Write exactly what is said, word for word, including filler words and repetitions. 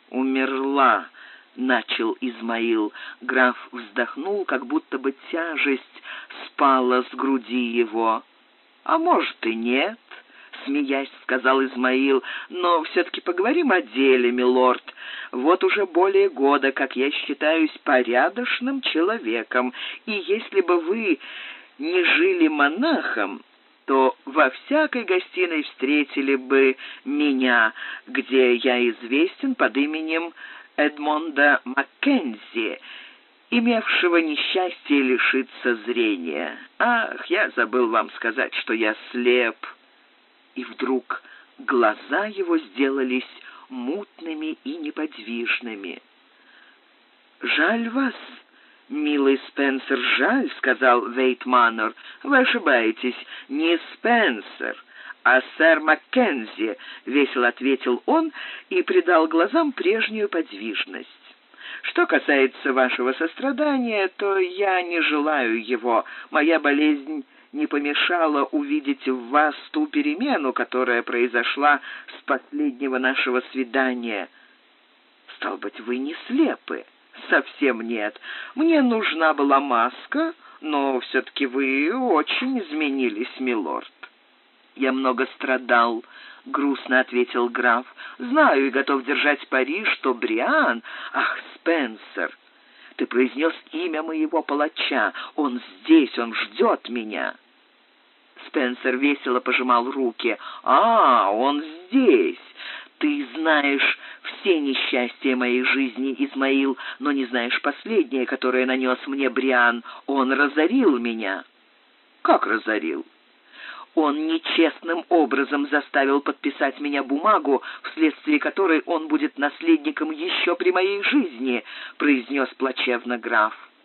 «Умерла», — начал Измаил. Граф вздохнул, как будто бы тяжесть спала с груди его. «А может и нет», — смеясь сказал Измаил, «но все-таки поговорим о деле, милорд. Вот уже более года, как я считаюсь порядочным человеком, и если бы вы не жили монахом, то во всякой гостиной встретили бы меня, где я известен под именем Эдмонда Маккензи, имевшего несчастье лишиться зрения. Ах, я забыл вам сказать, что я слеп». И вдруг глаза его сделались мутными и неподвижными. «Жаль вас, милый Спенсер, жаль», — сказал Вейтманнер. «Вы ошибаетесь, не Спенсер, а сэр Маккензи», — весело ответил он и придал глазам прежнюю подвижность. «Что касается вашего сострадания, то я не желаю его. Моя болезнь не помешала увидеть в вас ту перемену, которая произошла с последнего нашего свидания. Стал быть, вы не слепы?» «Совсем нет. Мне нужна была маска, но все-таки вы очень изменились, милорд». «Я много страдал», — грустно ответил граф. «Знаю и готов держать пари, что Бриан... Ах, Спенсер, ты произнес имя моего палача. Он здесь, он ждет меня». Спенсер весело пожимал руки. «А, он здесь. Ты знаешь все несчастья моей жизни, Измаил, но не знаешь последнее, которое нанес мне Бриан. Он разорил меня». «Как разорил?» «Он нечестным образом заставил подписать меня бумагу, вследствие которой он будет наследником еще при моей жизни», — произнес плачевно граф.